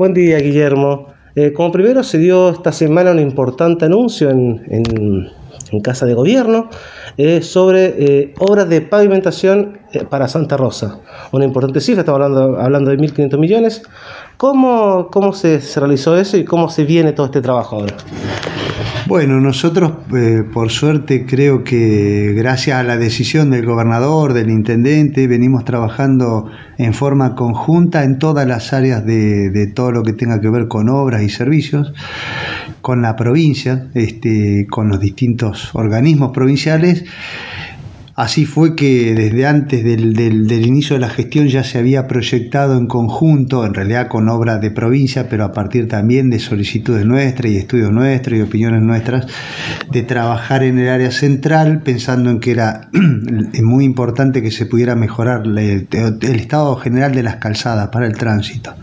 Buen día, Guillermo. Como primero se dio esta semana un importante anuncio en Casa de Gobierno sobre obras de pavimentación para Santa Rosa. Una importante cifra, estamos hablando de 1.500 millones. ¿Cómo se realizó eso y cómo se viene todo este trabajo ahora? Bueno, nosotros por suerte creo que gracias a la decisión del gobernador, del intendente, venimos trabajando en forma conjunta en todas las áreas de todo lo que tenga que ver con obras y servicios, con la provincia, con los distintos organismos provinciales. Así fue que desde antes del inicio de la gestión ya se había proyectado en conjunto, en realidad con obras de provincia, pero a partir también de solicitudes nuestras y estudios nuestros y opiniones nuestras, de trabajar en el área central, pensando en que era muy importante que se pudiera mejorar el estado general de las calzadas para el tránsito.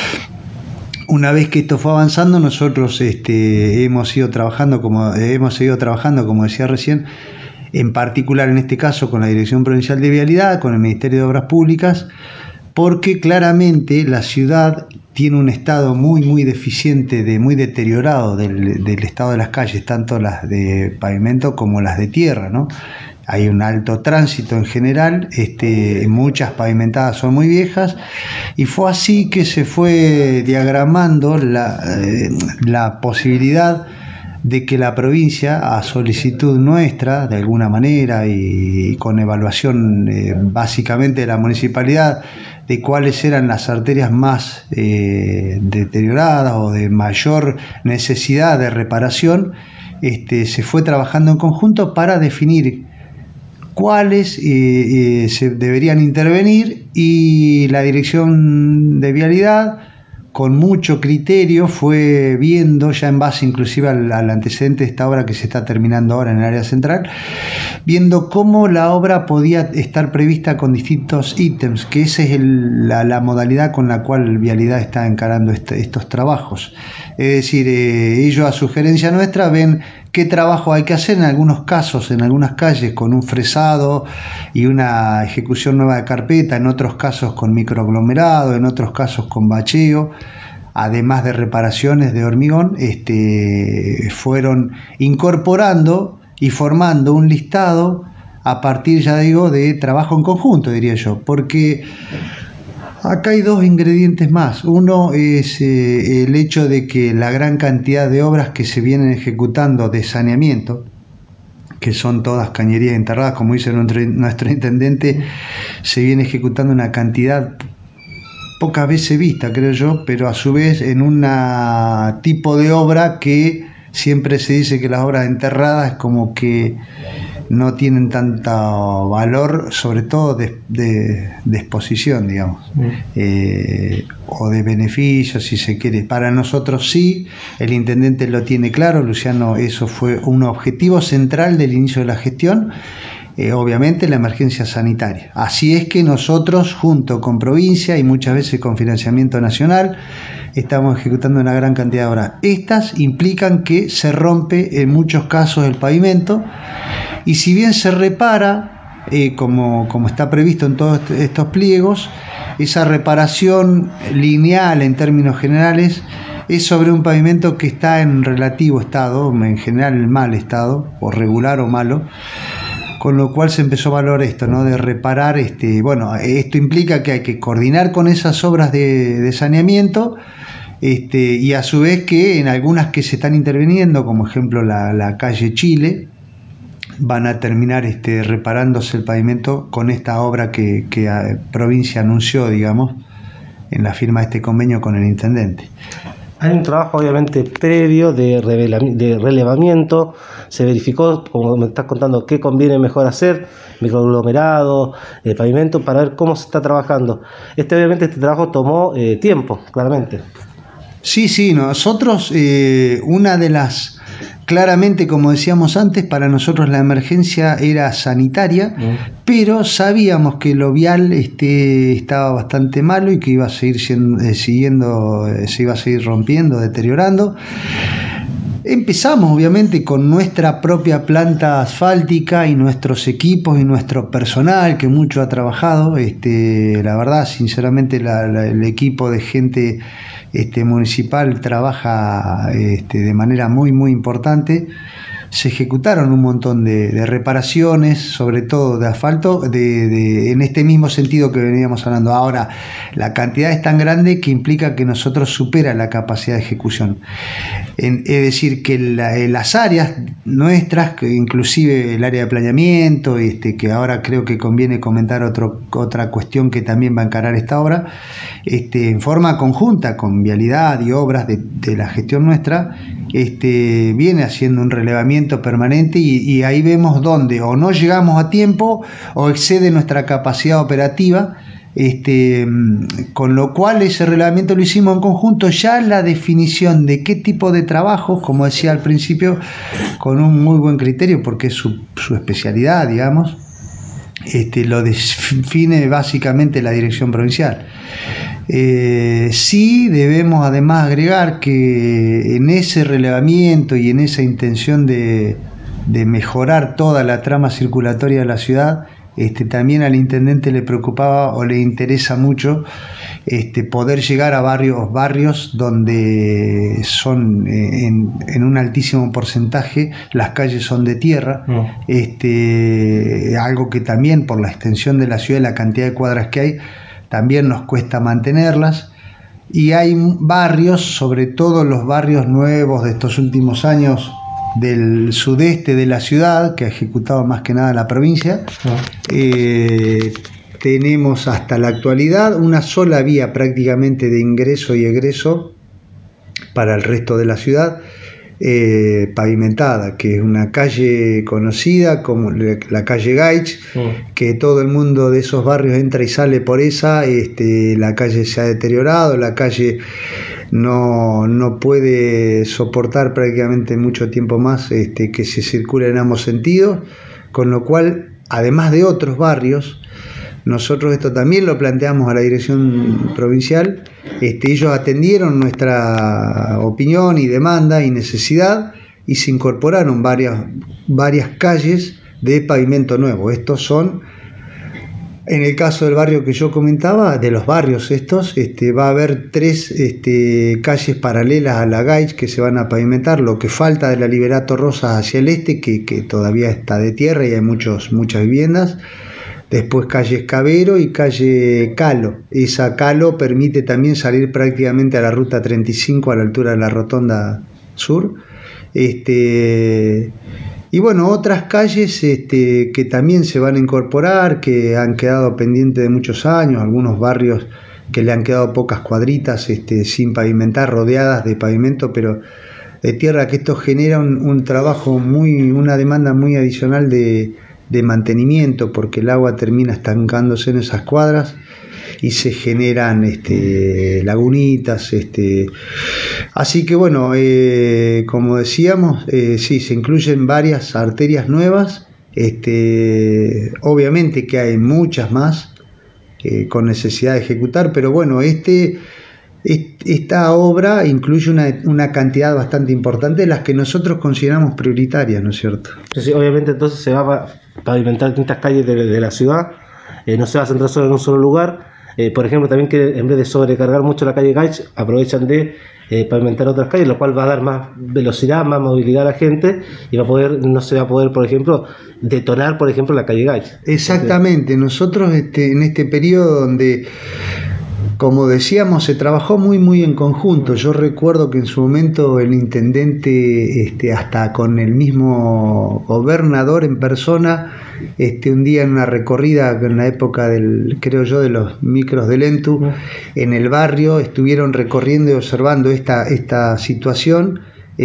Una vez que esto fue avanzando, nosotros hemos seguido trabajando, como decía recién, en particular en este caso con la Dirección Provincial de Vialidad, con el Ministerio de Obras Públicas, porque claramente la ciudad tiene un estado muy deficiente, muy deteriorado del estado de las calles, tanto las de pavimento como las de tierra, ¿no? Hay un alto tránsito en general, muchas pavimentadas son muy viejas, y fue así que se fue diagramando la posibilidad de que la provincia, a solicitud nuestra, de alguna manera, y con evaluación básicamente de la municipalidad, de cuáles eran las arterias más deterioradas o de mayor necesidad de reparación, se fue trabajando en conjunto para definir cuáles se deberían intervenir, y la Dirección de Vialidad, con mucho criterio, fue viendo, ya en base inclusive al antecedente de esta obra que se está terminando ahora en el área central, viendo cómo la obra podía estar prevista con distintos ítems, que esa es la modalidad con la cual Vialidad está encarando estos trabajos. Es decir, ellos a sugerencia nuestra ven qué trabajo hay que hacer en algunos casos, en algunas calles con un fresado y una ejecución nueva de carpeta, en otros casos con microaglomerado, en otros casos con bacheo, además de reparaciones de hormigón. Fueron incorporando y formando un listado a partir, ya digo, de trabajo en conjunto, diría yo, porque acá hay dos ingredientes más. Uno es el hecho de que la gran cantidad de obras que se vienen ejecutando de saneamiento, que son todas cañerías enterradas, como dice nuestro intendente, se viene ejecutando una cantidad pocas veces vista, creo yo, pero a su vez en un tipo de obra que siempre se dice que las obras enterradas es como que no tienen tanto valor, sobre todo de exposición, digamos, o de beneficio, si se quiere. Para nosotros sí, el intendente lo tiene claro, Luciano, eso fue un objetivo central del inicio de la gestión. Obviamente la emergencia sanitaria. Así es que nosotros, junto con provincia y muchas veces con financiamiento nacional, estamos ejecutando una gran cantidad de obras. Estas implican que se rompe en muchos casos el pavimento, y si bien se repara, como está previsto en todos estos pliegos, esa reparación lineal en términos generales es sobre un pavimento que está en relativo estado, en general en mal estado, o regular o malo, con lo cual se empezó a valorar esto, ¿no? De reparar. Bueno, esto implica que hay que coordinar con esas obras de saneamiento, y a su vez que en algunas que se están interviniendo, como ejemplo la calle Chile, van a terminar reparándose el pavimento con esta obra que provincia anunció, digamos, en la firma de este convenio con el intendente. Hay un trabajo obviamente previo de relevamiento, se verificó, como me estás contando, qué conviene mejor hacer, microaglomerado, pavimento, para ver cómo se está trabajando. Obviamente este trabajo tomó tiempo, claramente. Sí, nosotros, una de las... Claramente, como decíamos antes, para nosotros la emergencia era sanitaria, pero sabíamos que lo vial estaba bastante malo y que iba a seguir se iba a seguir rompiendo, deteriorando. Empezamos obviamente con nuestra propia planta asfáltica y nuestros equipos y nuestro personal que mucho ha trabajado. La verdad, sinceramente, el equipo de gente municipal trabaja de manera muy muy importante. Se ejecutaron un montón de reparaciones, sobre todo de asfalto, en este mismo sentido que veníamos hablando. Ahora, la cantidad es tan grande que implica que nosotros supera la capacidad de ejecución. Es decir, que las áreas nuestras, que inclusive el área de planeamiento, que ahora creo que conviene comentar otra cuestión que también va a encarar esta obra, en forma conjunta con Vialidad y obras de la gestión nuestra, viene haciendo un relevamiento permanente y ahí vemos dónde o no llegamos a tiempo o excede nuestra capacidad operativa. Con lo cual ese relevamiento lo hicimos en conjunto. Ya la definición de qué tipo de trabajo, como decía al principio, con un muy buen criterio porque es su especialidad, digamos, lo define básicamente la dirección provincial. Sí debemos además agregar que en ese relevamiento y en esa intención de mejorar toda la trama circulatoria de la ciudad, también al intendente le preocupaba o le interesa mucho poder llegar a barrios donde son en un altísimo porcentaje las calles son de tierra, algo que también por la extensión de la ciudad y la cantidad de cuadras que hay también nos cuesta mantenerlas. Y hay barrios, sobre todo los barrios nuevos de estos últimos años del sudeste de la ciudad, que ha ejecutado más que nada la provincia. Tenemos hasta la actualidad una sola vía prácticamente de ingreso y egreso para el resto de la ciudad, pavimentada, que es una calle conocida como la calle Gaich, que todo el mundo de esos barrios entra y sale por esa. La calle se ha deteriorado, la calle no puede soportar prácticamente mucho tiempo más que se circule en ambos sentidos, con lo cual, además de otros barrios, nosotros esto también lo planteamos a la dirección provincial. Ellos atendieron nuestra opinión y demanda y necesidad y se incorporaron varias calles de pavimento nuevo. Estos son, en el caso del barrio que yo comentaba, de los barrios estos, va a haber 3 calles paralelas a la Gaich que se van a pavimentar. Lo que falta de la Liberato Rosas hacia el este, que todavía está de tierra y hay muchas viviendas. Después calle Escabero y calle Calo. Esa Calo permite también salir prácticamente a la ruta 35 a la altura de la Rotonda Sur. Y bueno, otras calles que también se van a incorporar, que han quedado pendientes de muchos años, algunos barrios que le han quedado pocas cuadritas sin pavimentar, rodeadas de pavimento, pero de tierra, que esto genera un trabajo una demanda muy adicional de mantenimiento, porque el agua termina estancándose en esas cuadras y se generan lagunitas. Así que bueno, como decíamos, sí, se incluyen varias arterias nuevas. Obviamente que hay muchas más con necesidad de ejecutar, pero bueno, esta obra incluye una cantidad bastante importante de las que nosotros consideramos prioritarias, ¿no es cierto? Sí, obviamente entonces se va a pavimentar distintas calles de la ciudad, no se va a centrar solo en un solo lugar. Por ejemplo, también que en vez de sobrecargar mucho la calle Gaich, aprovechan de pavimentar otras calles, lo cual va a dar más velocidad, más movilidad a la gente y no se va a poder, por ejemplo, detonar, por ejemplo, la calle Gaich. Exactamente. Nosotros en este periodo donde, como decíamos, se trabajó muy muy en conjunto. Yo recuerdo que en su momento el intendente, hasta con el mismo gobernador en persona, un día en una recorrida en la época creo yo, de los micros del ENTU, en el barrio, estuvieron recorriendo y observando esta situación.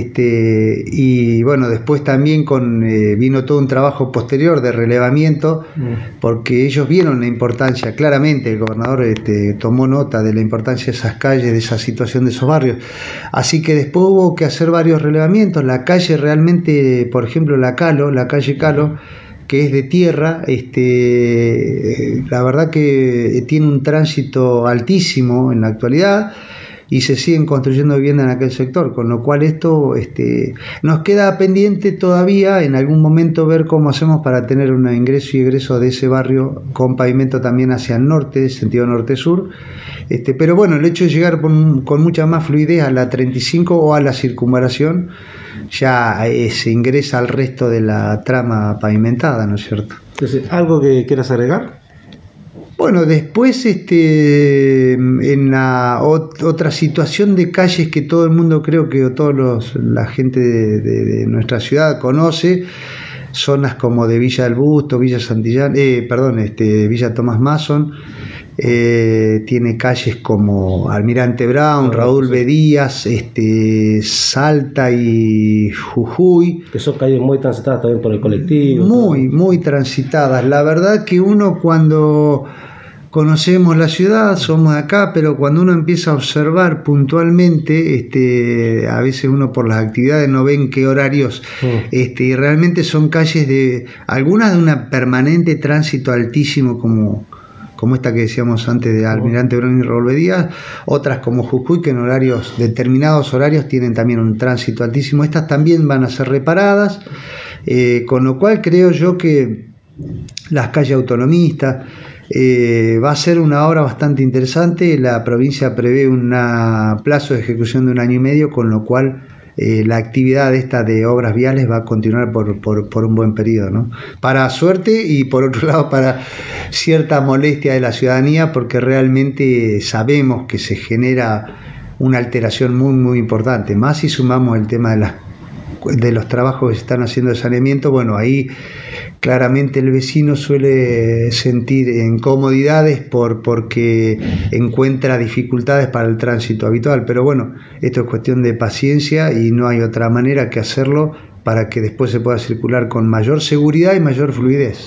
Y bueno, después también vino todo un trabajo posterior de relevamiento, porque ellos vieron la importancia, claramente el gobernador tomó nota de la importancia de esas calles, de esa situación de esos barrios. Así que después hubo que hacer varios relevamientos. La calle realmente, por ejemplo, la calle Calo, que es de tierra, la verdad que tiene un tránsito altísimo en la actualidad. y se siguen construyendo viviendas en aquel sector, con lo cual esto nos queda pendiente todavía en algún momento ver cómo hacemos para tener un ingreso y egreso de ese barrio con pavimento también hacia el norte, sentido norte-sur. Pero bueno, el hecho de llegar con mucha más fluidez a la 35 o a la circunvalación ya se ingresa al resto de la trama pavimentada, ¿no es cierto? Entonces, ¿algo que quieras agregar? Bueno, después en la otra situación de calles que todo el mundo, creo que la gente de nuestra ciudad conoce, zonas como de Villa del Busto, Villa Santillán, Villa Tomás Mason, tiene calles como Almirante Brown, Raúl B. Díaz, Salta y Jujuy. Que son calles muy transitadas también por el colectivo. Muy transitadas. La verdad que uno cuando conocemos la ciudad, somos de acá, pero cuando uno empieza a observar puntualmente, a veces uno por las actividades no ve en qué horarios, y realmente son calles algunas de un permanente tránsito altísimo como esta que decíamos antes de Almirante Brown y Raúl B. Díaz, otras como Jujuy, que en determinados horarios tienen también un tránsito altísimo. Estas también van a ser reparadas, con lo cual creo yo que las calles autonomistas va a ser una obra bastante interesante. La provincia prevé un plazo de ejecución de 1 año y medio, con lo cual la actividad de obras viales va a continuar por un buen periodo, ¿no? Para suerte y por otro lado para cierta molestia de la ciudadanía, porque realmente sabemos que se genera una alteración muy importante, más si sumamos el tema de los trabajos que se están haciendo de saneamiento. Bueno, ahí claramente el vecino suele sentir incomodidades porque encuentra dificultades para el tránsito habitual, pero bueno, esto es cuestión de paciencia y no hay otra manera que hacerlo para que después se pueda circular con mayor seguridad y mayor fluidez.